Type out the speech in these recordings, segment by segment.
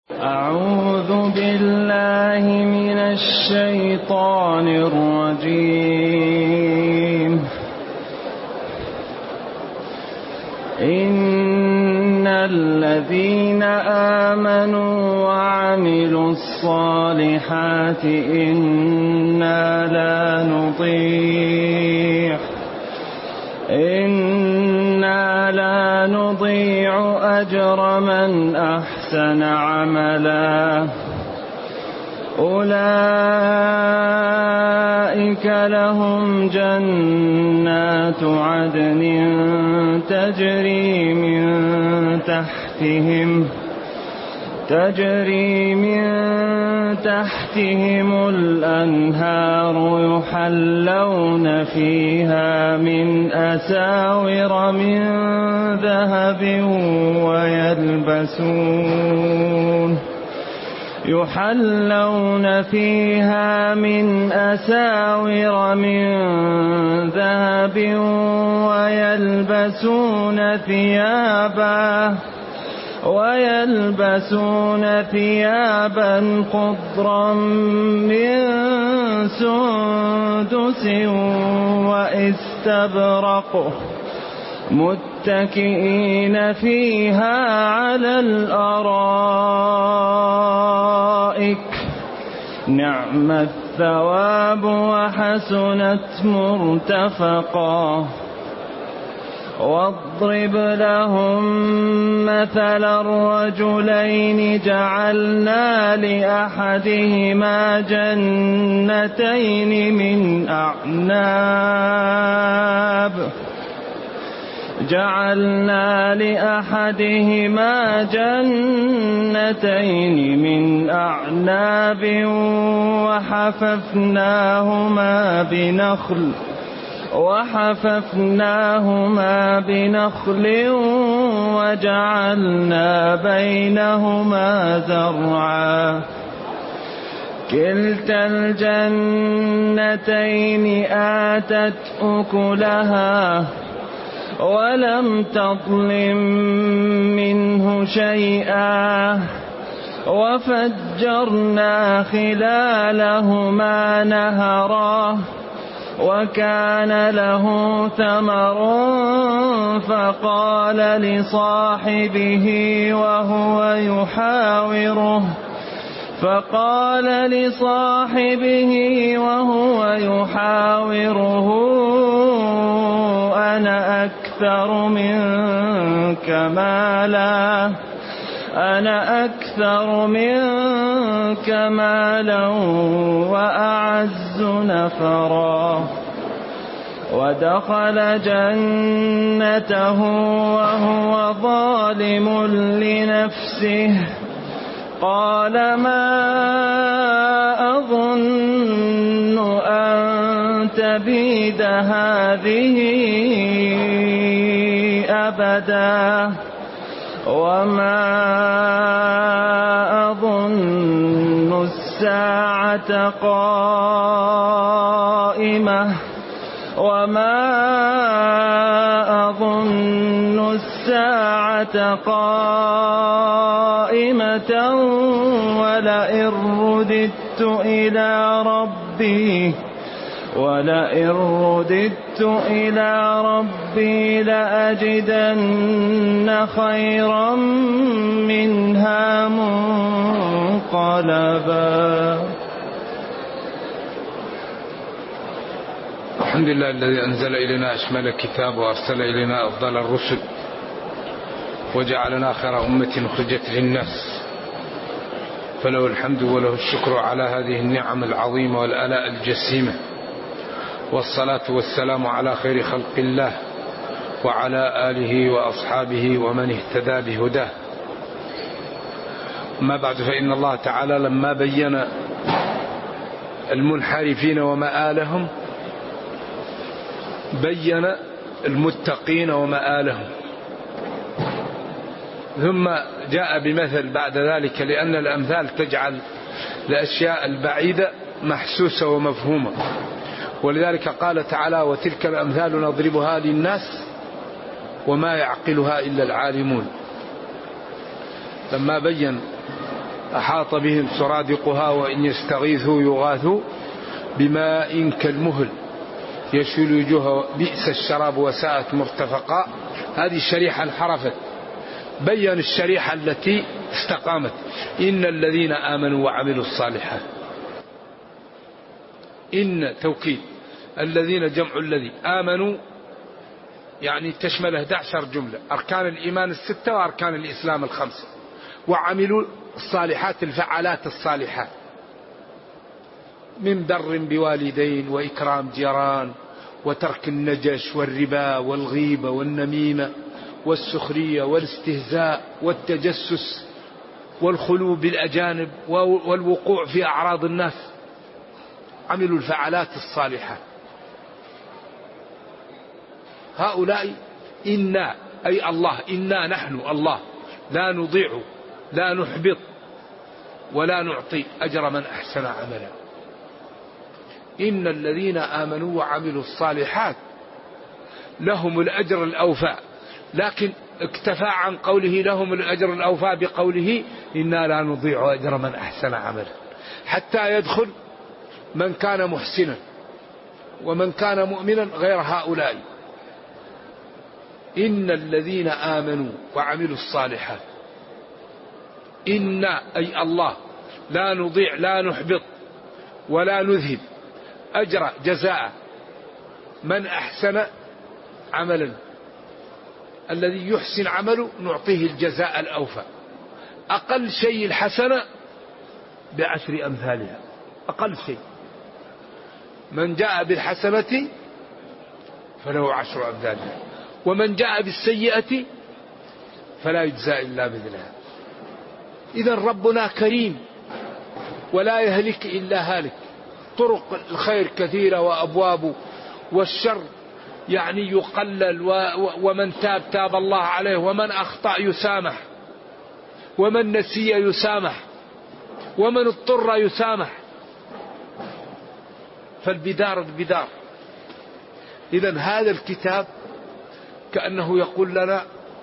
أعوذ بالله من الشيطان الرجيم. إن الذين آمنوا وعملوا الصالحات إنا لا نضيع أجر من أحسن عملا. أولئك لهم جنات عدن تجري من تحتهم الأنهار يحلون فيها من أساور من ذهب ويلبسون ثيابا خضرا من سندس واستبرق متكئين فيها على الأرائك نعم الثواب وحسنت مرتفقا. واضرب لهم مثلا الرجلين جعلنا لأحدهما جنتين من أعناب وحففناهما بنخل وجعلنا بينهما زرعا. كلتا الجنتين آتت أكلها ولم تظلم منه شيئا وفجرنا خلالهما نهرا وكان له ثمر فقال لصاحبه وهو يحاوره أنا أكثر منك مالا وأعز نفرا. ودخل جنته وهو ظالم لنفسه قال ما أظن أن تبيد هذه أبدا وما أظن الساعة قائمة ولئن رددت إلى ربي لأجدن خيرا منها منقلبا. الحمد لله الذي أنزل إلينا أشمل الكتاب وأرسل إلينا أفضل الرسل وجعلنا خير أمة أخرجت للناس، فله الحمد وله الشكر على هذه النعم العظيمة والآلاء الجسيمة، والصلاة والسلام على خير خلق الله وعلى آله وأصحابه ومن اهتدى بهداه. ما بعد، فإن الله تعالى لما بين المنحرفين ومآلهم بين المتقين ومآلهم، ثم جاء بمثل بعد ذلك، لأن الأمثال تجعل الأشياء البعيدة محسوسة ومفهومة. ولذلك قال تعالى وتلك الأمثال نضربها للناس وما يعقلها إلا العالمون. لما بين أحاط بهم سرادقها وإن يستغيثوا يغاثوا بماء كالمهل يشوي الوجوه بئس الشراب وساءت مرتفقا. هذه الشريحة انحرفت، بين الشريحة التي استقامت. إن الذين آمنوا وعملوا الصالحات، إن توكيد، الذين جمع الذي، آمنوا يعني تشمل 11 جملة، أركان الإيمان 6 وأركان الإسلام 5، وعملوا الصالحات الفعالات الصالحات من بر بوالدين وإكرام جيران وترك النجش والربا والغيبة والنميمة والسخرية والاستهزاء والتجسس والخلو بالأجانب والوقوع في أعراض الناس. عملوا الفعالات الصالحات. هؤلاء إنا أي الله، إنا نحن الله لا نضيع لا نحبط ولا نعطي أجر من أحسن عملا. إن الذين آمنوا وعملوا الصالحات لهم الأجر الأوفى، لكن اكتفى عن قوله لهم الأجر الأوفى بقوله إنا لا نضيع أجر من أحسن عملا، حتى يدخل من كان محسنا ومن كان مؤمنا غير هؤلاء. إن الذين آمنوا وعملوا الصالحات، إنا أي الله لا نضيع لا نحبط ولا نذهب أجر جزاء من أحسن عملا. الذي يحسن عمله نعطيه الجزاء الأوفى. أقل شيء الحسنة ب10 أمثالها، أقل شيء. من جاء بالحسنة فله 10 أمثالها، ومن جاء بالسيئة فلا يجزى إلا مثلها. إذا ربنا كريم ولا يهلك إلا هالك. طرق الخير كثيرة وأبوابه، والشر يعني يقلل، ومن تاب تاب الله عليه، ومن أخطأ يسامح، ومن نسي يسامح، ومن اضطر يسامح. فالبدار البدار. إذن هذا الكتاب كأنه يقول لنا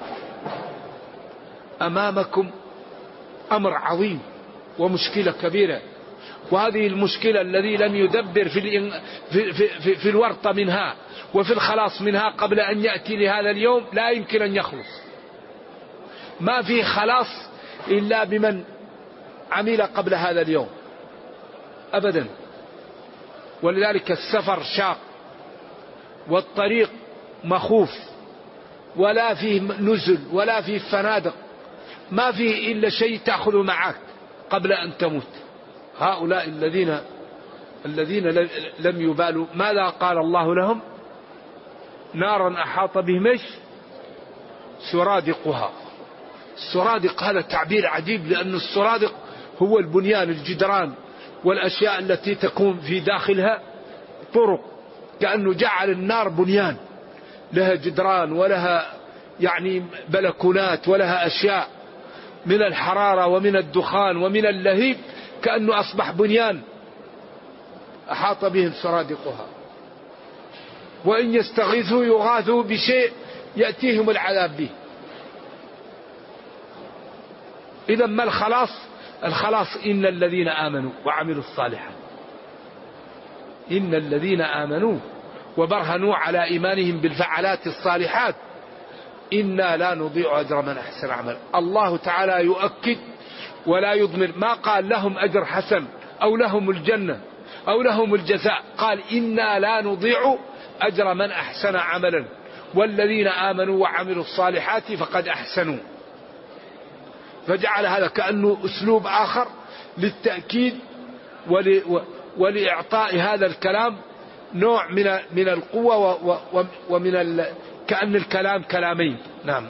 أمامكم أمر عظيم ومشكلة كبيرة، وهذه المشكلة الذي لم يدبر في الورطة منها وفي الخلاص منها قبل أن يأتي لهذا اليوم لا يمكن أن يخلص. ما في خلاص إلا بمن عمل قبل هذا اليوم أبدا. ولذلك السفر شاق والطريق مخوف، ولا فيه نزل ولا فيه فنادق، ما فيه إلا شيء تأخذ معك قبل أن تموت. هؤلاء الذين لم يبالوا، ماذا قال الله لهم؟ نارا أحاط بهم سرادقها. السرادق هذا تعبير عجيب، لأن السرادق هو البنيان، الجدران والأشياء التي تكون في داخلها طرق، كأنه جعل النار بنيان لها جدران ولها يعني بلكونات ولها أشياء من الحرارة ومن الدخان ومن اللهيب، كأنه أصبح بنيان أحاط بهم سرادقها. وإن يستغيثوا يغاثوا بشيء يأتيهم العذاب به. إذا ما الخلاص؟ الخلاص إن الذين آمنوا وعملوا الصالحات. إن الذين آمنوا وبرهنوا على إيمانهم بالفعالات الصالحات إنا لا نضيع أجر من أحسن عمل. الله تعالى يؤكد ولا يضمر، ما قال لهم أجر حسن أو لهم الجنة أو لهم الجزاء، قال إنا لا نضيع أجر من أحسن عملا، والذين آمنوا وعملوا الصالحات فقد أحسنوا. فجعل هذا كأنه أسلوب آخر للتأكيد ولإعطاء هذا الكلام نوع من القوة ومن كأن الكلام كلامين. نعم.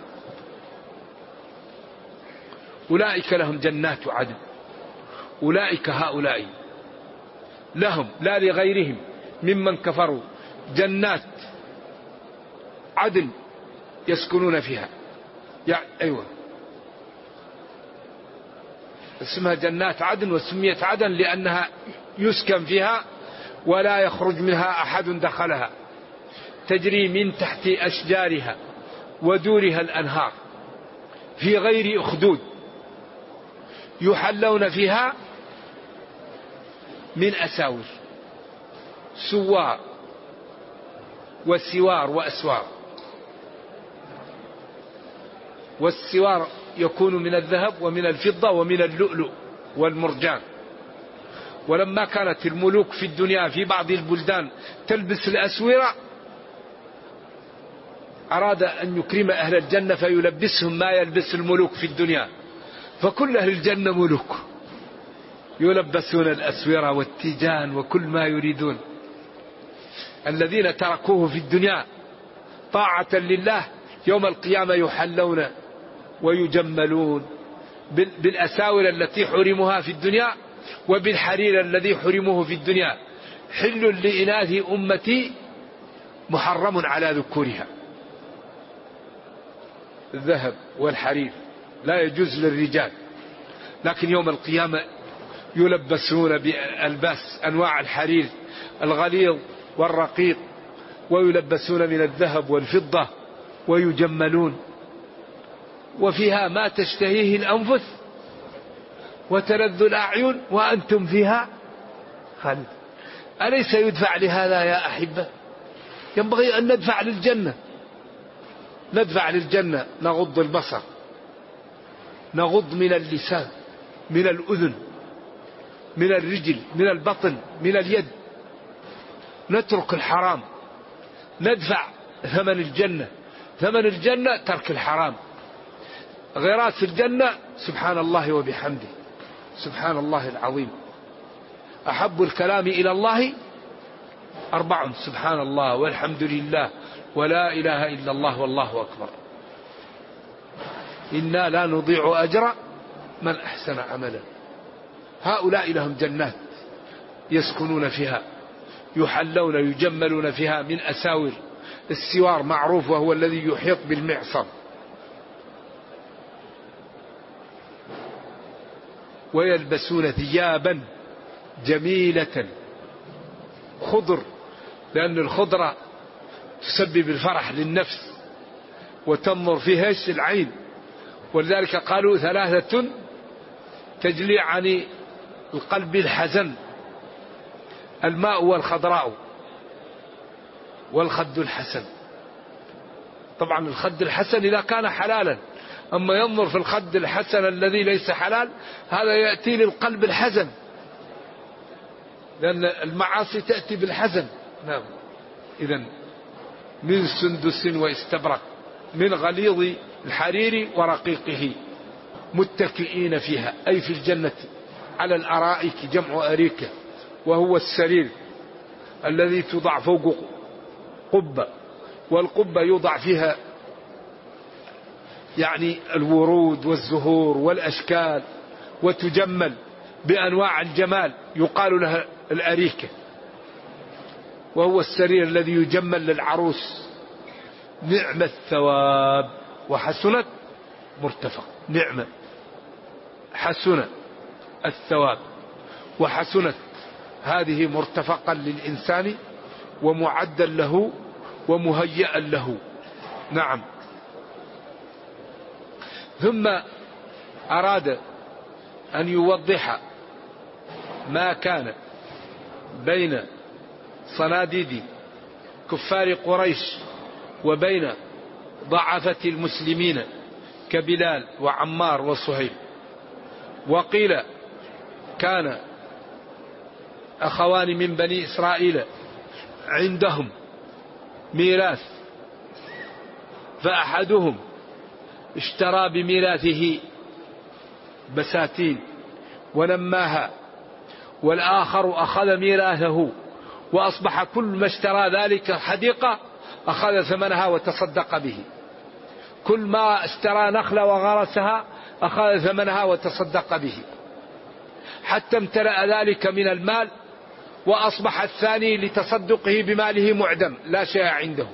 أولئك لهم جنات عدن، أولئك هؤلاء لهم لا لغيرهم ممن كفروا جنات عدن يسكنون فيها. يعني أيوة، اسمها جنات عدن، وسميت عدن لأنها يسكن فيها ولا يخرج منها أحد دخلها، تجري من تحت أشجارها ودورها الأنهار في غير أخدود. يحلون فيها من أساور، سوار وسوار وأسوار. والسوار يكون من الذهب ومن الفضة ومن اللؤلؤ والمرجان. ولما كانت الملوك في الدنيا في بعض البلدان تلبس الأسورة، أراد أن يكرم أهل الجنة فيلبسهم ما يلبس الملوك في الدنيا، فكل أهل الجنة ملوك يلبسون الأسورة والتيجان وكل ما يريدون. الذين تركوه في الدنيا طاعة لله يوم القيامة يحلون ويجملون بالأساور التي حرموها في الدنيا وبالحرير الذي حرموه في الدنيا. حل لإناث أمتي محرم على ذكورها. الذهب والحرير لا يجوز للرجال، لكن يوم القيامة يلبسون بألباس أنواع الحرير الغليظ والرقيق، ويلبسون من الذهب والفضة ويجملون. وفيها ما تشتهيه الأنفس وتلذ الأعين وأنتم فيها خالد. أليس يدفع لهذا يا أحبة؟ ينبغي أن ندفع للجنة، ندفع للجنة، نغض البصر، نغض من اللسان، من الأذن، من الرجل، من البطن، من اليد، نترك الحرام، ندفع ثمن الجنة. ثمن الجنة ترك الحرام. غراس الجنة سبحان الله وبحمده، سبحان الله العظيم. أحب الكلام إلى الله 4: سبحان الله والحمد لله ولا إله إلا الله والله أكبر. إنا لا نضيع أجر من أحسن عملا. هؤلاء لهم جنات يسكنون فيها، يحلون يجملون فيها من أساور. السوار معروف وهو الذي يحيط بالمعصم. ويلبسون ثيابا جميلة خضر، لأن الخضرة تسبب الفرح للنفس وتنظر فيها العين. ولذلك قالوا 3 تجلي عن القلب الحزن: الماء والخضراء والخد الحسن. طبعا الخد الحسن إذا كان حلالا، أما ينظر في الخد الحسن الذي ليس حلال هذا يأتي للقلب الحزن، لأن المعاصي تأتي بالحزن. نعم. إذن من سندس واستبرق من غليظ الحرير ورقيقه متكئين فيها، أي في الجنة، على الأرائك، جمع أريكة، وهو السرير الذي توضع فوق قبة، والقبة يوضع فيها يعني الورود والزهور والأشكال، وتجمل بأنواع الجمال، يقال لها الأريكة. وهو السرير الذي يجمل للعروس. نعم الثواب وحسنت مرتفق. نعمة حسن الثواب وحسنت، هذه مرتفقا للإنسان ومعدا له ومهيئا له. نعم. ثم أراد أن يوضح ما كان بين صناديد كفار قريش وبين ضعفة المسلمين كبلال وعمار وصهيب. وقيل كان أخوان من بني إسرائيل عندهم ميراث، فأحدهم اشترى بميراثه بساتين ونماها، والآخر أخذ ميراثه وأصبح كل ما اشترى ذلك حديقة أخذ ثمنها وتصدق به. كل ما اشترى نخلة وغرسها أخذ ثمنها وتصدق به، حتى امتلأ ذلك من المال، وأصبح الثاني لتصدقه بماله معدم لا شيء عنده.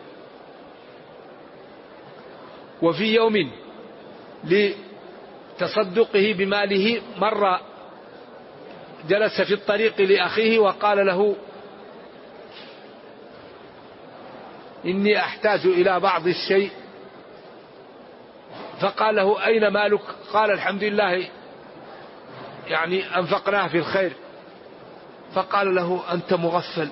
وفي يوم لتصدقه بماله مرة جلس في الطريق لأخيه وقال له: إني أحتاج إلى بعض الشيء. فقال له: أين مالك؟ قال: الحمد لله يعني أنفقناه في الخير، فقال له أنت مغفل،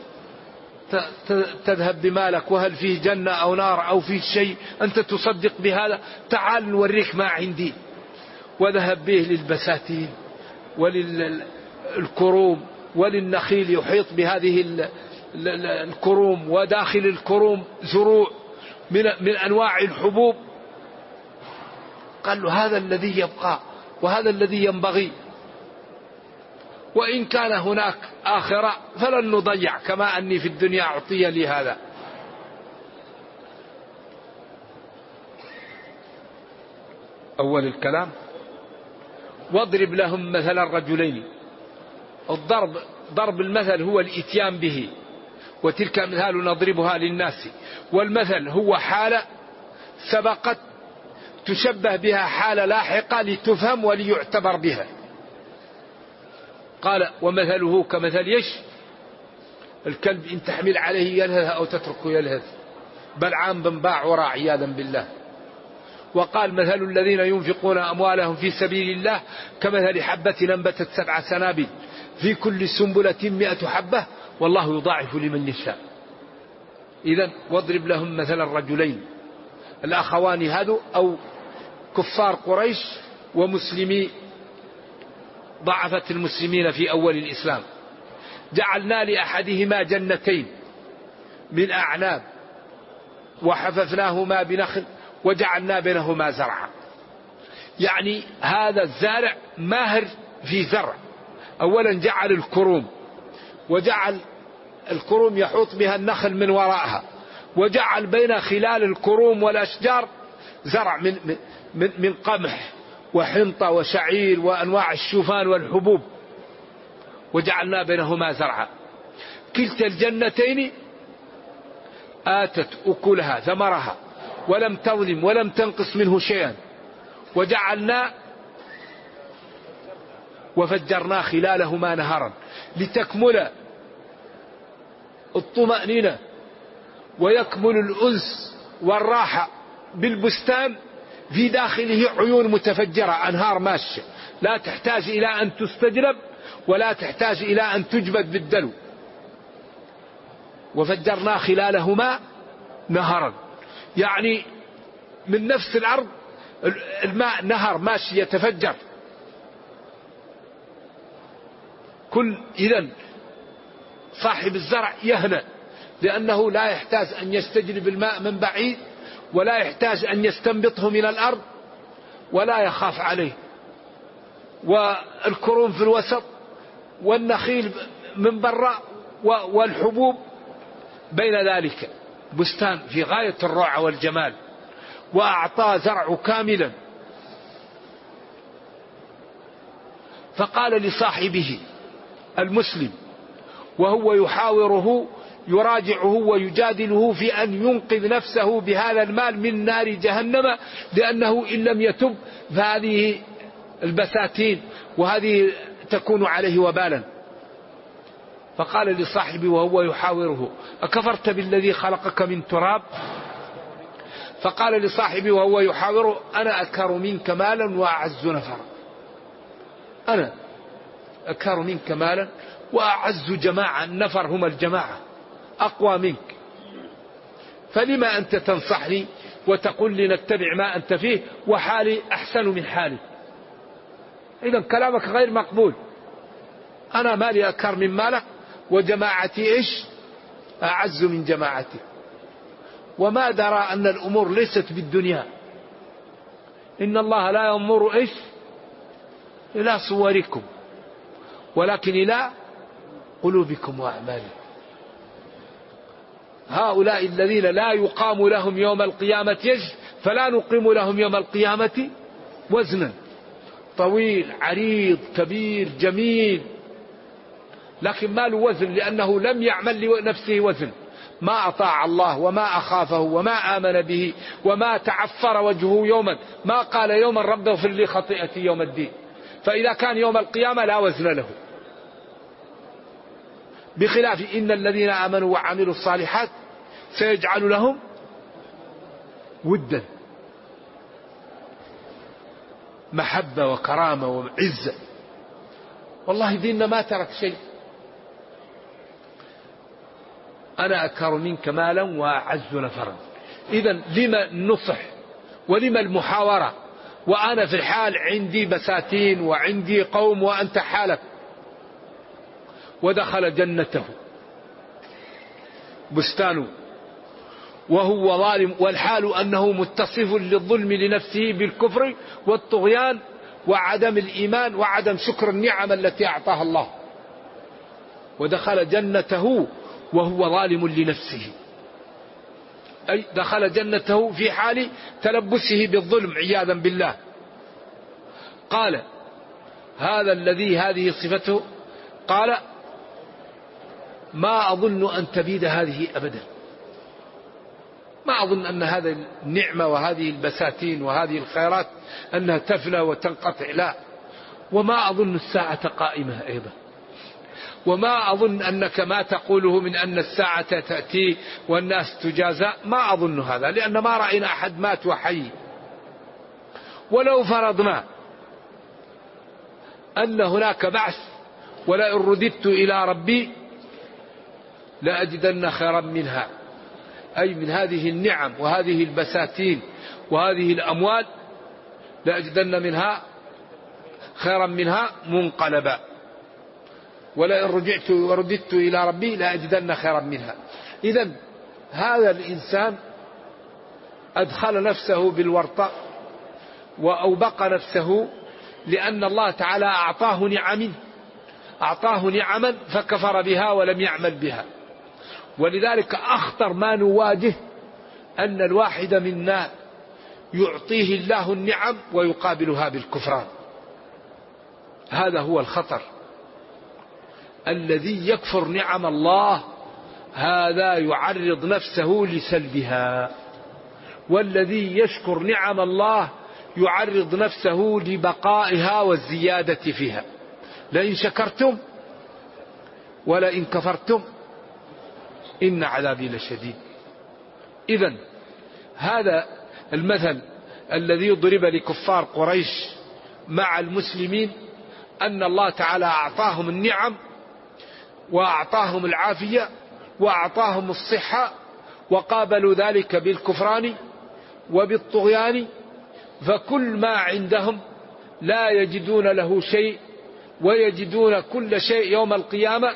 تذهب بمالك وهل فيه جنة أو نار أو فيه شيء أنت تصدق بهذا؟ تعال نوريك ما عندي. وذهب به للبساتين وللكروم وللنخيل يحيط بهذه الكروم، وداخل الكروم زروع من أنواع الحبوب. قال له هذا الذي يبقى وهذا الذي ينبغي، وإن كان هناك آخرة فلن نضيع، كما أني في الدنيا أعطي لي هذا. أول الكلام واضرب لهم مثل الرجلين. ضرب المثل هو الإتيان به، وتلك مثال نضربها للناس، والمثل هو حالة سبقت تشبه بها حالة لاحقة لتفهم وليعتبر بها. قال ومثله كمثل الكلب إن تحمل عليه يلهث أو تتركه يلهث، بلعام بن باعورا عياذا بالله. وقال مثل الذين ينفقون أموالهم في سبيل الله كمثل حبة أنبتت 7 سنابل في كل سنبلة 100 حبة والله يضاعف لمن يشاء. إذن واضرب لهم مثل الرجلين الأخوان هذو أو كفار قريش ومسلمي ضعفة المسلمين في أول الإسلام. جعلنا لأحدهما جنتين من أعناب وحففناهما بنخل وجعلنا بينهما زرعا. يعني هذا الزارع ماهر في زرع. أولا جعل الكروم، وجعل الكروم يحوط بها النخل من وراءها، وجعل بين خلال الكروم والأشجار زرع من قمح وحنطة وشعير وأنواع الشوفان والحبوب، وجعلنا بينهما زرعا. كلتا الجنتين آتت أكلها ثمرها ولم تظلم ولم تنقص منه شيئا. وفجرنا خلالهما نهرا لتكمل الطمأنينة ويكمل الأنس والراحة بالبستان في داخله عيون متفجرة، أنهار ماشية لا تحتاج إلى أن تستجلب ولا تحتاج إلى أن تجبد بالدلو. وفجرنا خلالهما نهرا، يعني من نفس الأرض الماء نهر ماشي يتفجر. إذن صاحب الزرع يهنأ لأنه لا يحتاج أن يستجلب الماء من بعيد ولا يحتاج أن يستنبطه من الأرض ولا يخاف عليه. والكروم في الوسط والنخيل من براء والحبوب بين ذلك، بستان في غاية الروعة والجمال. وأعطى زرع كاملا. فقال لصاحبه المسلم وهو يحاوره يراجعه ويجادله في أن ينقذ نفسه بهذا المال من نار جهنم، لأنه إن لم يتب فهذه البساتين وهذه تكون عليه وبالا. فقال لصاحبه وهو يحاوره أكفرت بالذي خلقك من تراب؟ فقال لصاحبه وهو يحاوره أنا أكثر منك مالا وأعز نفرا، أنا أكثر منك مالا وأعز جماعة، النفر هم الجماعة أقوى منك، فلما أنت تنصحني وتقول لي نتبع ما أنت فيه وحالي أحسن من حالي؟ إذن كلامك غير مقبول. أنا مالي أكثر من مالك وجماعتي أعز من جماعتي. وما درى أن الأمور ليست بالدنيا، إن الله لا ينظر إلى صوركم ولكن إلى قلوبكم وأعمالكم. هؤلاء الذين لا يقام لهم يوم القيامة فلا نقيم لهم يوم القيامة وزنا. طويل عريض كبير جميل، لكن ما له وزن لأنه لم يعمل لنفسه وزن، ما أطاع الله وما أخافه وما آمن به وما تعفر وجهه يوما، ما قال يوما رب اغفر لي خطيئتي يوم الدين. فإذا كان يوم القيامة لا وزن له. بخلاف إن الذين آمنوا وعملوا الصالحات سيجعل لهم ودا، محبة وكرامة وعزة. والله ديننا ما ترك شيء. أنا أكثر منك مالا وأعز نفرا. إذا لما النصح ولما المحاورة وأنا في الحال عندي بساتين وعندي قوم وأنت حالك. ودخل جنته بستانه وهو ظالم، والحال أنه متصف للظلم لنفسه بالكفر والطغيان وعدم الإيمان وعدم شكر النعم التي أعطاها الله. ودخل جنته وهو ظالم لنفسه، أي دخل جنته في حال تلبسه بالظلم عياذا بالله. قال هذا الذي هذه صفته، قال ما أظن أن تبيد هذه أبدا، ما أظن أن هذه النعمة وهذه البساتين وهذه الخيرات أنها تفنى وتنقطع، لا. وما أظن الساعة قائمة أيضا، وما أظن أنك ما تقوله من أن الساعة تأتي والناس تجازى، ما أظن هذا، لأن ما رأينا أحد مات وحي. ولو فرضنا أن هناك بعث ولئن رددت إلى ربي لأجدن خيرا منها، أي من هذه النعم وهذه البساتين وهذه الأموال لأجدن منها خيرا منها منقلبا، ولئن رجعت ورددت إلى ربي لأجدن خيرا منها. إذن هذا الإنسان أدخل نفسه بالورطة وأوبق نفسه، لأن الله تعالى أعطاه نعما فكفر بها ولم يعمل بها. ولذلك أخطر ما نواجه أن الواحد منا يعطيه الله النعم ويقابلها بالكفران. هذا هو الخطر. الذي يكفر نعم الله هذا يعرض نفسه لسلبها، والذي يشكر نعم الله يعرض نفسه لبقائها والزيادة فيها. لئن شكرتم ولئن كفرتم إن عذابي لشديد. إذن هذا المثل الذي ضرب لكفار قريش مع المسلمين، أن الله تعالى أعطاهم النعم وأعطاهم العافية وأعطاهم الصحة، وقابلوا ذلك بالكفران وبالطغيان، فكل ما عندهم لا يجدون له شيء ويجدون كل شيء يوم القيامة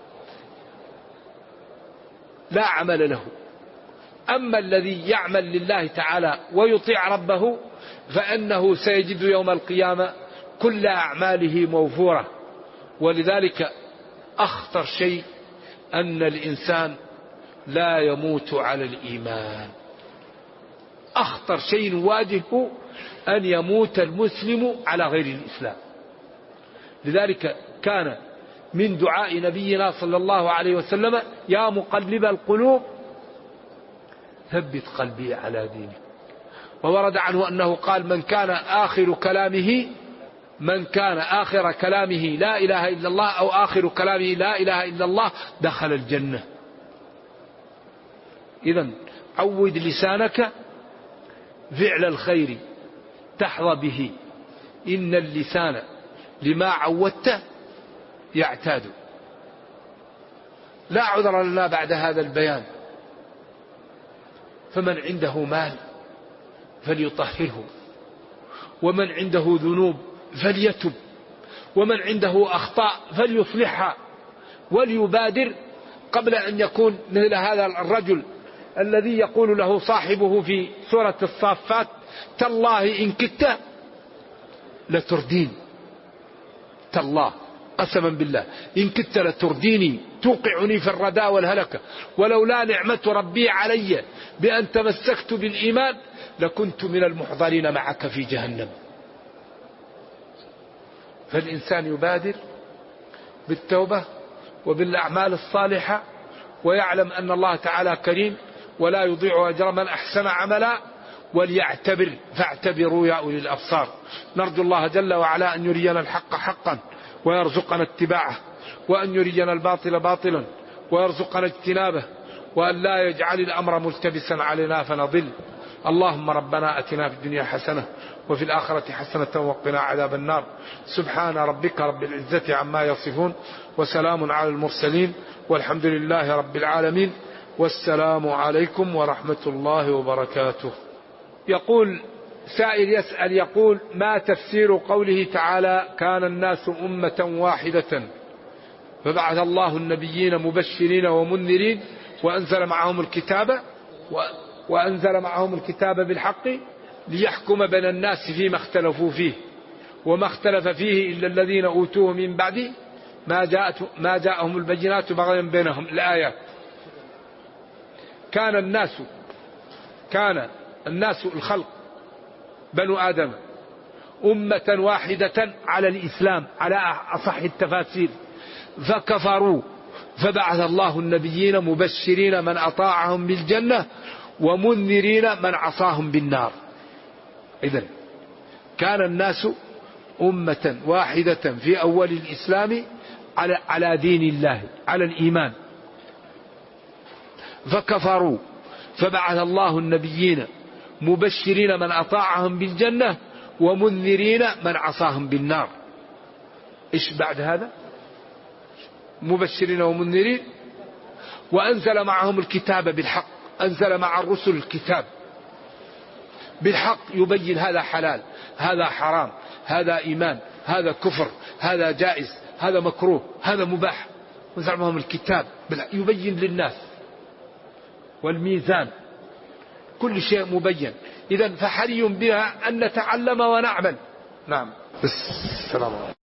لا عمل له. أما الذي يعمل لله تعالى ويطيع ربه فإنه سيجد يوم القيامة كل أعماله موفورة. ولذلك أخطر شيء أن الإنسان لا يموت على الإيمان. أخطر شيء نواجهه أن يموت المسلم على غير الإسلام. لذلك كان من دعاء نبينا صلى الله عليه وسلم يا مقلب القلوب ثبت قلبي على دينك. وورد عنه أنه قال من كان آخر كلامه لا إله إلا الله أو آخر كلامه لا إله إلا الله دخل الجنة. إذن عود لسانك فعل الخير تحظى به، إن اللسان لما عودته يعتاد. لا عذر لنا بعد هذا البيان. فمن عنده مال فليطهره، ومن عنده ذنوب فليتب، ومن عنده أخطاء فليصلحها، وليبادر قبل أن يكون مثل هذا الرجل الذي يقول له صاحبه في سورة الصافات تالله إن كدت لتردين، تالله قسما بالله إن كدت لترديني توقعني في الردى والهلكة، ولولا نعمة ربي علي بأن تمسكت بالإيمان لكنت من المحضرين معك في جهنم. فالإنسان يبادر بالتوبة وبالأعمال الصالحة، ويعلم أن الله تعالى كريم ولا يضيع أجر من أحسن عملا، وليعتبر فاعتبروا يا أولي الأبصار. نرجو الله جل وعلا أن يرينا الحق حقا ويرزقنا اتباعه، وأن يرينا الباطل باطلا ويرزقنا اجتنابه، وأن لا يجعل الأمر ملتبسا علينا فنضل. اللهم ربنا أتنا في الدنيا حسنة وفي الآخرة حسنة وقنا عذاب النار. سبحان ربك رب العزة عما يصفون وسلام على المرسلين والحمد لله رب العالمين والسلام عليكم ورحمة الله وبركاته. يقول سائل يسأل يقول: ما تفسير قوله تعالى: كان الناس أمة واحدة فبعث الله النبيين مبشرين ومنذرين وأنزل معهم الكتاب بالحق ليحكم بين الناس فيما اختلفوا فيه وما اختلف فيه إلا الذين أوتوه من بعد ما جاءهم البينات بغيا بينهم. الآيات. كان الناس الخلق بنو آدم أمة واحدة على الإسلام على أصح التفاسير، فكفروا فبعث الله النبيين مبشرين من أطاعهم بالجنة ومنذرين من عصاهم بالنار. إذن كان الناس أمة واحدة في أول الإسلام على دين الله على الإيمان، فكفروا فبعث الله النبيين مبشرين من أطاعهم بالجنة ومنذرين من عصاهم بالنار. إيش بعد هذا؟ مبشرين ومنذرين. وأنزل معهم الكتاب بالحق، أنزل مع الرسل الكتاب بالحق يبين هذا حلال هذا حرام هذا إيمان هذا كفر هذا جائز هذا مكروه هذا مباح. أنزل معهم الكتاب يبين للناس، والميزان كل شيء مبين. إذن فحري بها أن نتعلم ونعمل. نعم. السلام عليكم.